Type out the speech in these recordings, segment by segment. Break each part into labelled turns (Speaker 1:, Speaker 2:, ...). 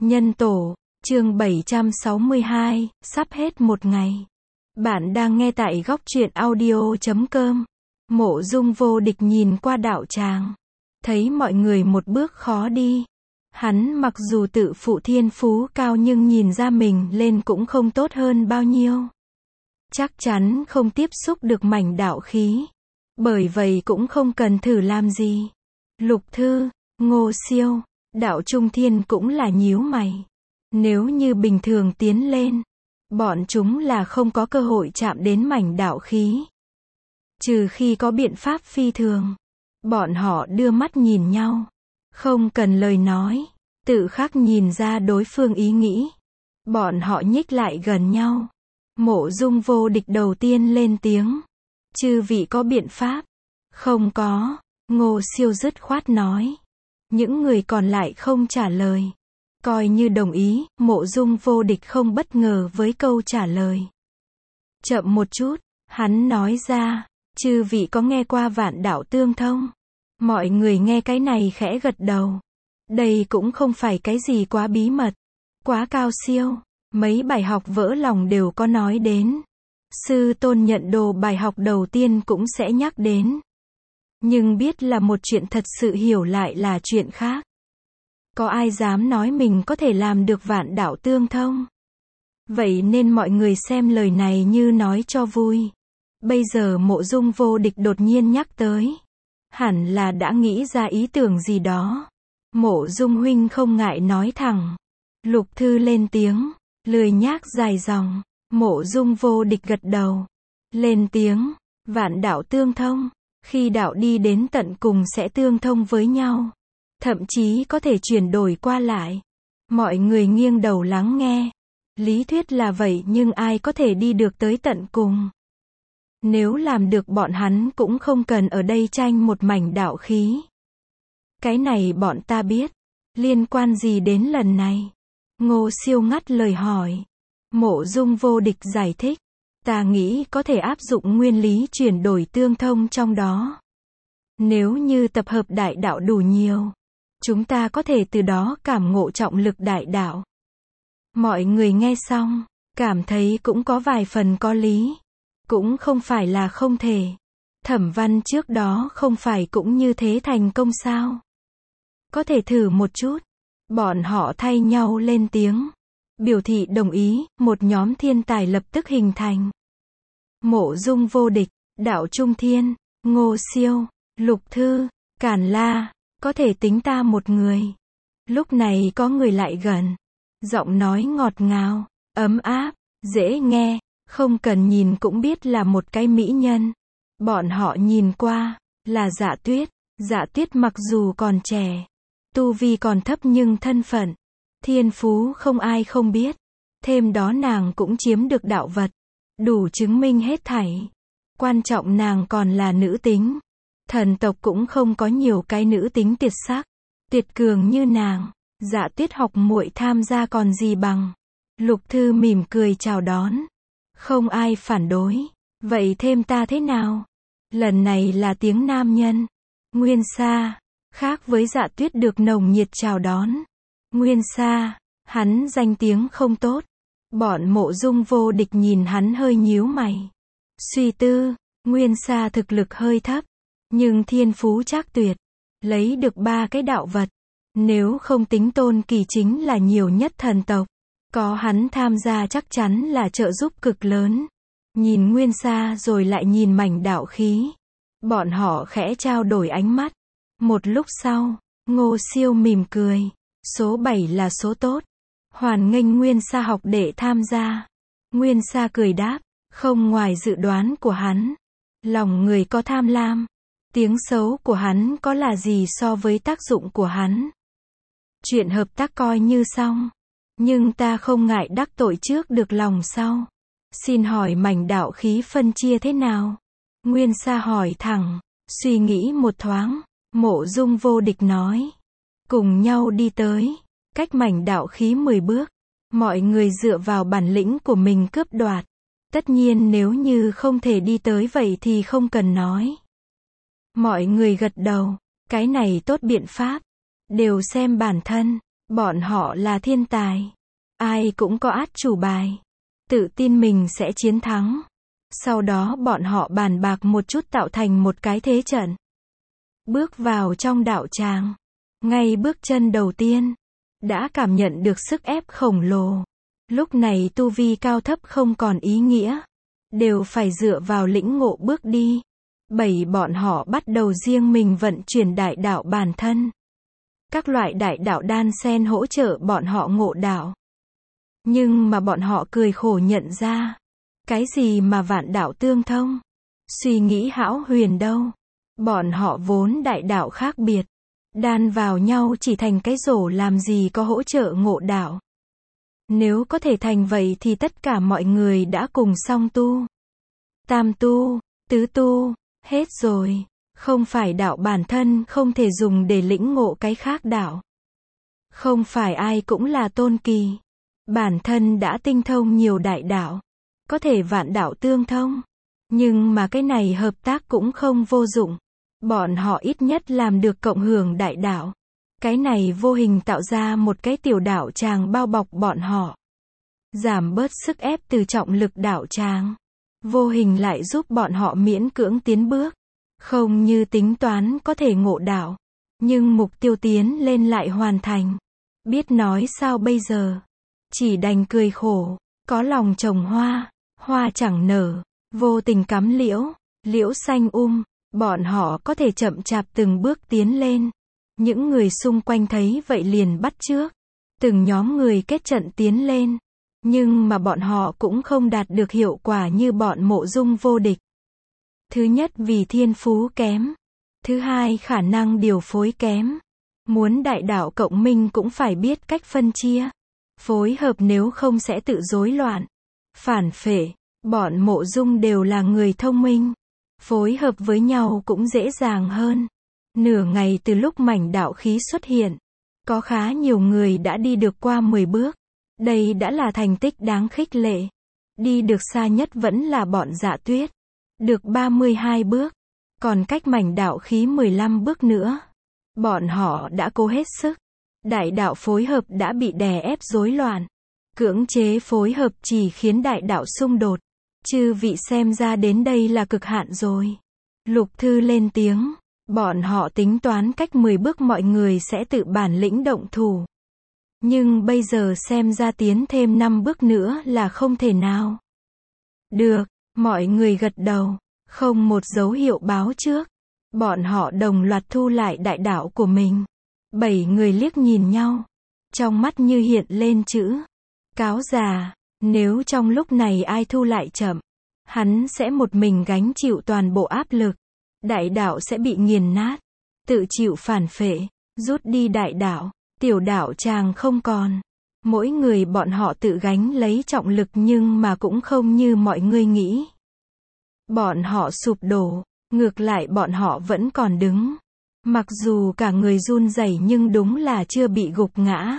Speaker 1: Nhân tổ, chương 762, sắp hết một ngày. Bạn đang nghe tại góc truyện audio.com. Mộ Dung Vô Địch nhìn qua đạo tràng, thấy mọi người một bước khó đi. Hắn mặc dù tự phụ thiên phú cao nhưng nhìn ra mình lên cũng không tốt hơn bao nhiêu. Chắc chắn không tiếp xúc được mảnh đạo khí. Bởi vậy cũng không cần thử làm gì. Lục Thư, Ngô Siêu, Đạo Trung Thiên cũng là nhíu mày. Nếu như bình thường tiến lên, bọn chúng là không có cơ hội chạm đến mảnh đạo khí. Trừ khi có biện pháp phi thường. Bọn họ đưa mắt nhìn nhau. Không cần lời nói. Tự khắc nhìn ra đối phương ý nghĩ. Bọn họ nhích lại gần nhau. Mộ Dung Vô Địch đầu tiên lên tiếng. Chư vị có biện pháp? Không có. Ngô Siêu dứt khoát nói. Những người còn lại không trả lời. Coi như đồng ý, Mộ Dung Vô Địch không bất ngờ với câu trả lời. Chậm một chút, hắn nói ra, chư vị có nghe qua Vạn Đạo Tương Thông? Mọi người nghe cái này khẽ gật đầu. Đây cũng không phải cái gì quá bí mật, quá cao siêu, mấy bài học vỡ lòng đều có nói đến. Sư Tôn Nhận Đồ bài học đầu tiên cũng sẽ nhắc đến. Nhưng biết là một chuyện thật sự, hiểu lại là chuyện khác. Có ai dám nói mình có thể làm được Vạn Đạo Tương Thông? Vậy nên mọi người xem lời này như nói cho vui. Bây giờ Mộ Dung Vô Địch đột nhiên nhắc tới. Hẳn là đã nghĩ ra ý tưởng gì đó. Mộ Dung huynh không ngại nói thẳng. Lục Thư lên tiếng, lười nhác dài dòng. Mộ Dung Vô Địch gật đầu. Lên tiếng, Vạn Đạo Tương Thông. Khi đạo đi đến tận cùng sẽ tương thông với nhau. Thậm chí có thể chuyển đổi qua lại. Mọi người nghiêng đầu lắng nghe. Lý thuyết là vậy nhưng ai có thể đi được tới tận cùng? Nếu làm được bọn hắn cũng không cần ở đây tranh một mảnh đạo khí. Cái này bọn ta biết. Liên quan gì đến lần này? Ngô Siêu ngắt lời hỏi. Mộ Dung Vô Địch giải thích. Ta nghĩ có thể áp dụng nguyên lý chuyển đổi tương thông trong đó. Nếu như tập hợp đại đạo đủ nhiều, chúng ta có thể từ đó cảm ngộ trọng lực đại đạo. Mọi người nghe xong, cảm thấy cũng có vài phần có lý. Cũng không phải là không thể. Thẩm Văn trước đó không phải cũng như thế thành công sao? Có thể thử một chút. Bọn họ thay nhau lên tiếng. Biểu thị đồng ý, một nhóm thiên tài lập tức hình thành. Mộ Dung Vô Địch, Đạo Trung Thiên, Ngô Siêu, Lục Thư, Càn La, có thể tính ta một người. Lúc này có người lại gần. Giọng nói ngọt ngào, ấm áp, dễ nghe, không cần nhìn cũng biết là một cái mỹ nhân. Bọn họ nhìn qua, là Dạ Tuyết. Dạ Tuyết mặc dù còn trẻ, tu vi còn thấp nhưng thân phận, thiên phú không ai không biết. Thêm đó nàng cũng chiếm được đạo vật. Đủ chứng minh hết thảy. Quan trọng nàng còn là nữ tính. Thần tộc cũng không có nhiều cái nữ tính tuyệt sắc, tuyệt cường như nàng. Dạ Tuyết học muội tham gia còn gì bằng. Lục Thư mỉm cười chào đón. Không ai phản đối. Vậy thêm ta thế nào? Lần này là tiếng nam nhân. Nguyên Sa, khác với Dạ Tuyết được nồng nhiệt chào đón. Nguyên Sa, hắn danh tiếng không tốt. Bọn Mộ Dung Vô Địch nhìn hắn hơi nhíu mày. Suy tư, Nguyên Sa thực lực hơi thấp, nhưng thiên phú trác tuyệt, lấy được 3 cái đạo vật. Nếu không tính Tôn Kỳ chính là nhiều nhất thần tộc. Có hắn tham gia chắc chắn là trợ giúp cực lớn. Nhìn Nguyên Sa rồi lại nhìn mảnh đạo khí. Bọn họ khẽ trao đổi ánh mắt. Một lúc sau, Ngô Siêu mỉm cười. Số 7 là số tốt. Hoan nghênh Nguyên Sa học đệ tham gia. Nguyên Sa cười đáp, không ngoài dự đoán của hắn. Lòng người có tham lam. Tiếng xấu của hắn có là gì so với tác dụng của hắn. Chuyện hợp tác coi như xong. Nhưng ta không ngại đắc tội trước được lòng sau. Xin hỏi mảnh đạo khí phân chia thế nào? Nguyên Sa hỏi thẳng. Suy nghĩ một thoáng, Mộ Dung Vô Địch nói. Cùng nhau đi tới. Cách mảnh đạo khí 10 bước. Mọi người dựa vào bản lĩnh của mình cướp đoạt. Tất nhiên nếu như không thể đi tới vậy thì không cần nói. Mọi người gật đầu. Cái này tốt biện pháp. Đều xem bản thân. Bọn họ là thiên tài. Ai cũng có át chủ bài. Tự tin mình sẽ chiến thắng. Sau đó bọn họ bàn bạc một chút tạo thành một cái thế trận. Bước vào trong đạo tràng. Ngay bước chân đầu tiên, đã cảm nhận được sức ép khổng lồ. Lúc này tu vi cao thấp không còn ý nghĩa. Đều phải dựa vào lĩnh ngộ bước đi. Bọn họ bắt đầu riêng mình vận chuyển đại đạo bản thân. Các loại đại đạo đan xen hỗ trợ bọn họ ngộ đạo. Nhưng mà bọn họ cười khổ nhận ra. Cái gì mà vạn đạo tương thông? Suy nghĩ hão huyền đâu. Bọn họ vốn đại đạo khác biệt. Đan vào nhau chỉ thành cái rổ làm gì có hỗ trợ ngộ đạo. Nếu có thể thành vậy thì tất cả mọi người đã cùng song tu. Tam tu, tứ tu, hết rồi. Không phải đạo bản thân không thể dùng để lĩnh ngộ cái khác đạo. Không phải ai cũng là tôn kỳ. Bản thân đã tinh thông nhiều đại đạo. Có thể vạn đạo tương thông. Nhưng mà cái này hợp tác cũng không vô dụng. Bọn họ ít nhất làm được cộng hưởng đại đạo. Cái này vô hình tạo ra một cái tiểu đạo tràng bao bọc bọn họ. Giảm bớt sức ép từ trọng lực đạo tràng. Vô hình lại giúp bọn họ miễn cưỡng tiến bước. Không như tính toán có thể ngộ đạo. Nhưng mục tiêu tiến lên lại hoàn thành. Biết nói sao bây giờ. Chỉ đành cười khổ. Có lòng trồng hoa. Hoa chẳng nở. Vô tình cắm liễu. Liễu xanh bọn họ có thể chậm chạp từng bước tiến lên. Những người xung quanh thấy vậy liền bắt chước. Từng nhóm người kết trận tiến lên. Nhưng mà bọn họ cũng không đạt được hiệu quả như bọn Mộ Dung Vô Địch. Thứ nhất vì thiên phú kém. Thứ hai khả năng điều phối kém. Muốn đại đạo cộng minh cũng phải biết cách phân chia. Phối hợp nếu không sẽ tự rối loạn. Phản phệ, bọn Mộ Dung đều là người thông minh. Phối hợp với nhau cũng dễ dàng hơn. Nửa ngày từ lúc mảnh đạo khí xuất hiện. Có khá nhiều người đã đi được qua 10 bước. Đây đã là thành tích đáng khích lệ. Đi được xa nhất vẫn là bọn Dạ Tuyết. Được 32 bước. Còn cách mảnh đạo khí 15 bước nữa. Bọn họ đã cố hết sức. Đại đạo phối hợp đã bị đè ép rối loạn. Cưỡng chế phối hợp chỉ khiến đại đạo xung đột. Chư vị xem ra đến đây là cực hạn rồi. Lục Thư lên tiếng. Bọn họ tính toán cách 10 bước mọi người sẽ tự bản lĩnh động thủ. Nhưng bây giờ xem ra tiến thêm 5 bước nữa là không thể nào. Được, mọi người gật đầu. Không một dấu hiệu báo trước. Bọn họ đồng loạt thu lại đại đạo của mình. 7 người liếc nhìn nhau. Trong mắt như hiện lên chữ cáo già. Nếu trong lúc này ai thu lại chậm, hắn sẽ một mình gánh chịu toàn bộ áp lực. Đại đạo sẽ bị nghiền nát. Tự chịu phản phệ. Rút đi đại đạo. Tiểu đạo tràng không còn. Mỗi người bọn họ tự gánh lấy trọng lực nhưng mà cũng không như mọi người nghĩ. Bọn họ sụp đổ. Ngược lại bọn họ vẫn còn đứng. Mặc dù cả người run rẩy nhưng đúng là chưa bị gục ngã.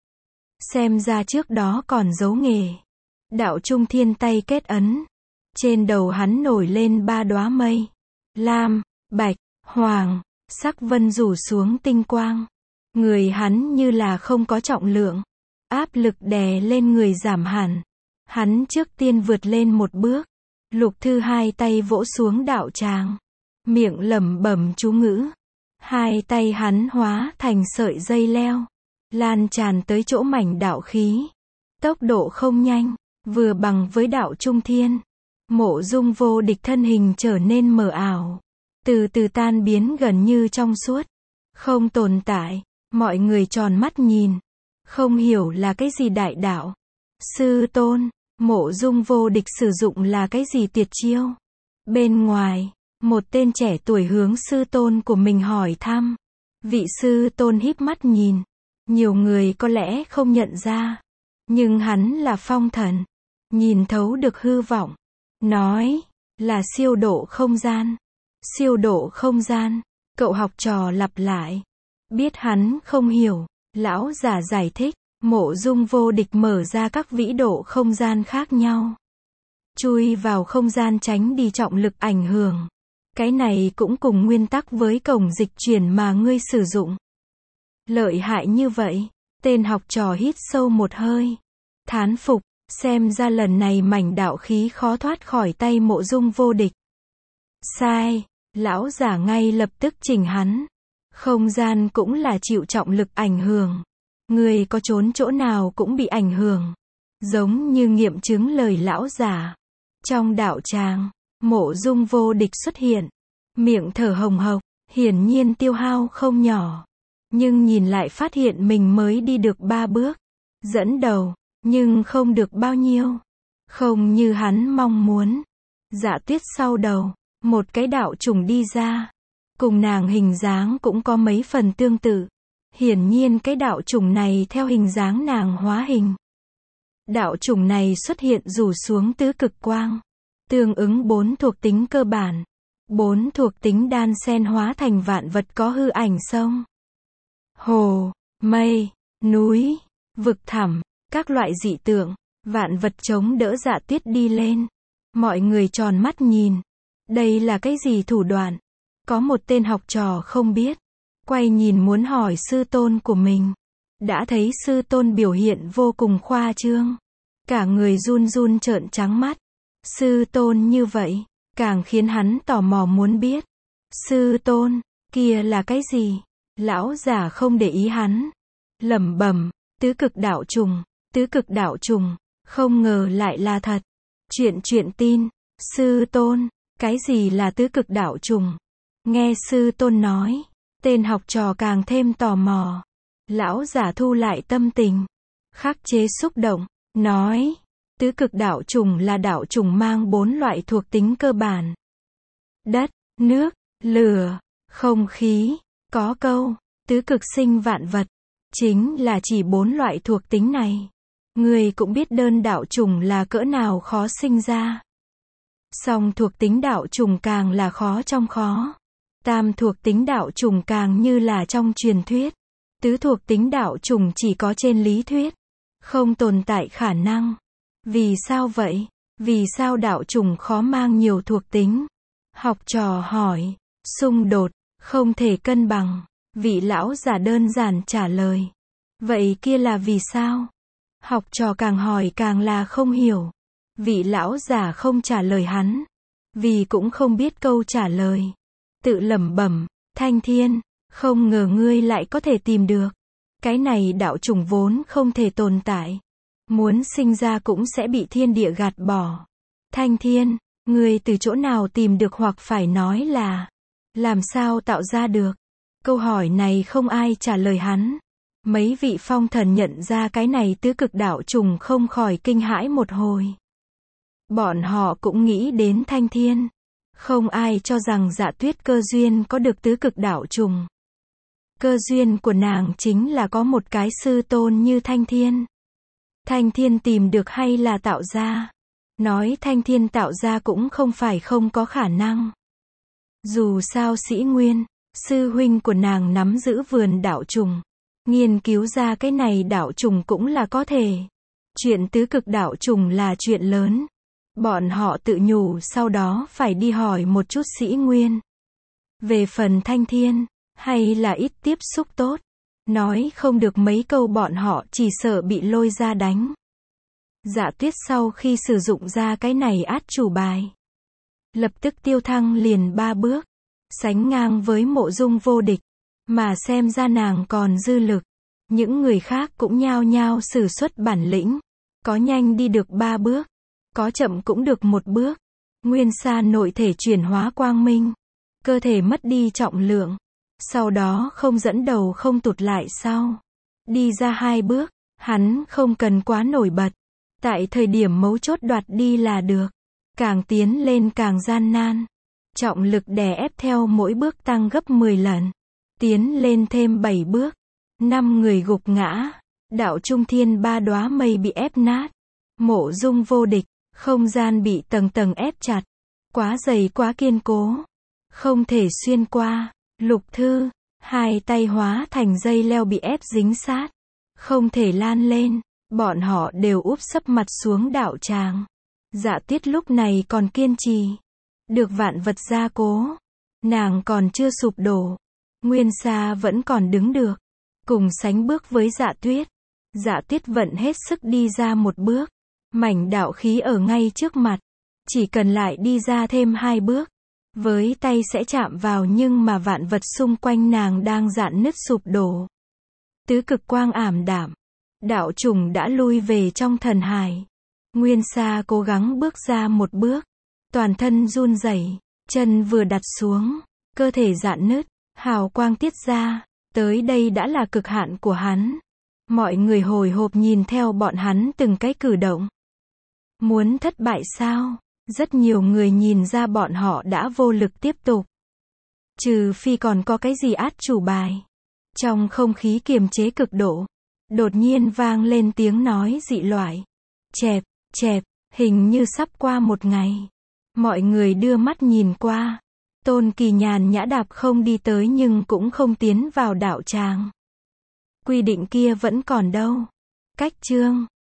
Speaker 1: Xem ra trước đó còn giấu nghề. Đạo Trung Thiên tay kết ấn. Trên đầu hắn nổi lên 3 đóa mây. Lam, bạch, hoàng, sắc vân rủ xuống tinh quang. Người hắn như là không có trọng lượng. Áp lực đè lên người giảm hẳn. Hắn trước tiên vượt lên một bước. Lục Thư hai tay vỗ xuống đạo tràng. Miệng lẩm bẩm chú ngữ. Hai tay hắn hóa thành sợi dây leo. Lan tràn tới chỗ mảnh đạo khí. Tốc độ không nhanh. Vừa bằng với đạo Trung Thiên. Mộ Dung Vô Địch thân hình trở nên mờ ảo. Từ từ tan biến gần như trong suốt. Không tồn tại. Mọi người tròn mắt nhìn. Không hiểu là cái gì đại đạo. Sư tôn, Mộ Dung Vô Địch sử dụng là cái gì tuyệt chiêu? Bên ngoài, một tên trẻ tuổi hướng sư tôn của mình hỏi thăm. Vị sư tôn híp mắt nhìn. Nhiều người có lẽ không nhận ra. Nhưng hắn là phong thần. Nhìn thấu được hư vọng. Nói, là siêu độ không gian. Siêu độ không gian. Cậu học trò lặp lại. Biết hắn không hiểu. Lão giả giải thích. Mộ Dung Vô Địch mở ra các vĩ độ không gian khác nhau. Chui vào không gian tránh đi trọng lực ảnh hưởng. Cái này cũng cùng nguyên tắc với cổng dịch chuyển mà ngươi sử dụng. Lợi hại như vậy. Tên học trò hít sâu một hơi. Thán phục, xem ra lần này mảnh đạo khí khó thoát khỏi tay Mộ Dung Vô Địch. Sai, lão giả ngay lập tức chỉnh hắn. Không gian cũng là chịu trọng lực ảnh hưởng. Người có trốn chỗ nào cũng bị ảnh hưởng. Giống như nghiệm chứng lời lão giả. Trong đạo tràng, Mộ Dung Vô Địch xuất hiện. Miệng thở hồng hộc, hiển nhiên tiêu hao không nhỏ. Nhưng nhìn lại phát hiện mình mới đi được 3 bước. Dẫn đầu, nhưng không được bao nhiêu. Không như hắn mong muốn. Dạ Tuyết sau đầu, một cái đạo trùng đi ra. Cùng nàng hình dáng cũng có mấy phần tương tự. Hiển nhiên cái đạo trùng này theo hình dáng nàng hóa hình. Đạo trùng này xuất hiện rủ xuống tứ cực quang. Tương ứng 4 thuộc tính cơ bản. 4 thuộc tính đan xen hóa thành vạn vật có hư ảnh sông, hồ, mây, núi, vực thẳm, các loại dị tượng, vạn vật chống đỡ Dạ Tuyết đi lên. Mọi người tròn mắt nhìn. Đây là cái gì thủ đoạn? Có một tên học trò không biết. Quay nhìn muốn hỏi sư tôn của mình. Đã thấy sư tôn biểu hiện vô cùng khoa trương. Cả người run run trợn trắng mắt. Sư tôn như vậy, càng khiến hắn tò mò muốn biết. Sư tôn, kia là cái gì? Lão giả không để ý hắn. Lẩm bẩm, tứ cực đạo trùng, tứ cực đạo trùng, không ngờ lại là thật. Chuyện tin, sư tôn, cái gì là tứ cực đạo trùng? Nghe sư tôn nói, tên học trò càng thêm tò mò. Lão giả thu lại tâm tình, khắc chế xúc động, nói, tứ cực đạo trùng là đạo trùng mang 4 loại thuộc tính cơ bản. Đất, nước, lửa, không khí, có câu, tứ cực sinh vạn vật, chính là chỉ 4 loại thuộc tính này. Người cũng biết đơn đạo trùng là cỡ nào khó sinh ra. Song thuộc tính đạo trùng càng là khó trong khó. Tam thuộc tính đạo trùng càng như là trong truyền thuyết. Tứ thuộc tính đạo trùng chỉ có trên lý thuyết, không tồn tại khả năng. Vì sao vậy? Vì sao đạo trùng khó mang nhiều thuộc tính? Học trò hỏi. Xung đột, không thể cân bằng. Vị lão giả đơn giản trả lời. Vậy kia là vì sao? Học trò càng hỏi càng là không hiểu. Vị lão giả không trả lời hắn. Vì cũng không biết câu trả lời. Tự lẩm bẩm, Thanh Thiên, không ngờ ngươi lại có thể tìm được. Cái này đạo trùng vốn không thể tồn tại. Muốn sinh ra cũng sẽ bị thiên địa gạt bỏ. Thanh Thiên, ngươi từ chỗ nào tìm được hoặc phải nói là, làm sao tạo ra được? Câu hỏi này không ai trả lời hắn. Mấy vị phong thần nhận ra cái này tứ cực đạo trùng không khỏi kinh hãi một hồi. Bọn họ cũng nghĩ đến Thanh Thiên. Không ai cho rằng Dạ Tuyết cơ duyên có được tứ cực đạo trùng. Cơ duyên của nàng chính là có một cái sư tôn như Thanh Thiên. Thanh Thiên tìm được hay là tạo ra? Nói Thanh Thiên tạo ra cũng không phải không có khả năng. Dù sao Sĩ Nguyên, sư huynh của nàng nắm giữ vườn đạo trùng. Nghiên cứu ra cái này đạo trùng cũng là có thể. Chuyện tứ cực đạo trùng là chuyện lớn. Bọn họ tự nhủ sau đó phải đi hỏi một chút Sĩ Nguyên. Về phần Thanh Thiên, hay là ít tiếp xúc tốt. Nói không được mấy câu bọn họ chỉ sợ bị lôi ra đánh. Dạ Tuyết sau khi sử dụng ra cái này át chủ bài. Lập tức tiêu thăng liền 3 bước. Sánh ngang với Mộ Dung Vô Địch. Mà xem ra nàng còn dư lực. Những người khác cũng nhao nhao sử xuất bản lĩnh. Có nhanh đi được 3 bước. Có chậm cũng được 1 bước. Nguyên sa nội thể chuyển hóa quang minh. Cơ thể mất đi trọng lượng. Sau đó không dẫn đầu không tụt lại sau. Đi ra 2 bước. Hắn không cần quá nổi bật. Tại thời điểm mấu chốt đoạt đi là được. Càng tiến lên càng gian nan. Trọng lực đè ép theo mỗi bước tăng gấp 10 lần. Tiến lên thêm 7 bước. 5 người gục ngã. Đạo trung thiên 3 đóa mây bị ép nát. Mộ Dung Vô Địch. Không gian bị tầng tầng ép chặt. Quá dày quá kiên cố. Không thể xuyên qua. Lục Thư. 2 tay hóa thành dây leo bị ép dính sát. Không thể lan lên. Bọn họ đều úp sấp mặt xuống đạo tràng. Dạ Tuyết lúc này còn kiên trì. Được vạn vật gia cố. Nàng còn chưa sụp đổ. Nguyên sa vẫn còn đứng được. Cùng sánh bước với Dạ Tuyết. Dạ Tuyết vận hết sức đi ra một bước. Mảnh đạo khí ở ngay trước mặt. Chỉ cần lại đi ra thêm 2 bước. Với tay sẽ chạm vào nhưng mà vạn vật xung quanh nàng đang rạn nứt sụp đổ. Tứ cực quang ảm đạm. Đạo trùng đã lui về trong thần hải. Nguyên Sa cố gắng bước ra một bước. Toàn thân run rẩy, chân vừa đặt xuống, cơ thể rạn nứt, hào quang tiết ra. Tới đây đã là cực hạn của hắn. Mọi người hồi hộp nhìn theo bọn hắn từng cái cử động. Muốn thất bại sao? Rất nhiều người nhìn ra bọn họ đã vô lực tiếp tục. Trừ phi còn có cái gì át chủ bài. Trong không khí kiềm chế cực độ, đột nhiên vang lên tiếng nói dị loại. Chẹp, chẹp, hình như sắp qua một ngày. Mọi người đưa mắt nhìn qua. Tôn Kỳ nhàn nhã đạp không đi tới nhưng cũng không tiến vào đạo tràng. Quy định kia vẫn còn đâu. Cách chương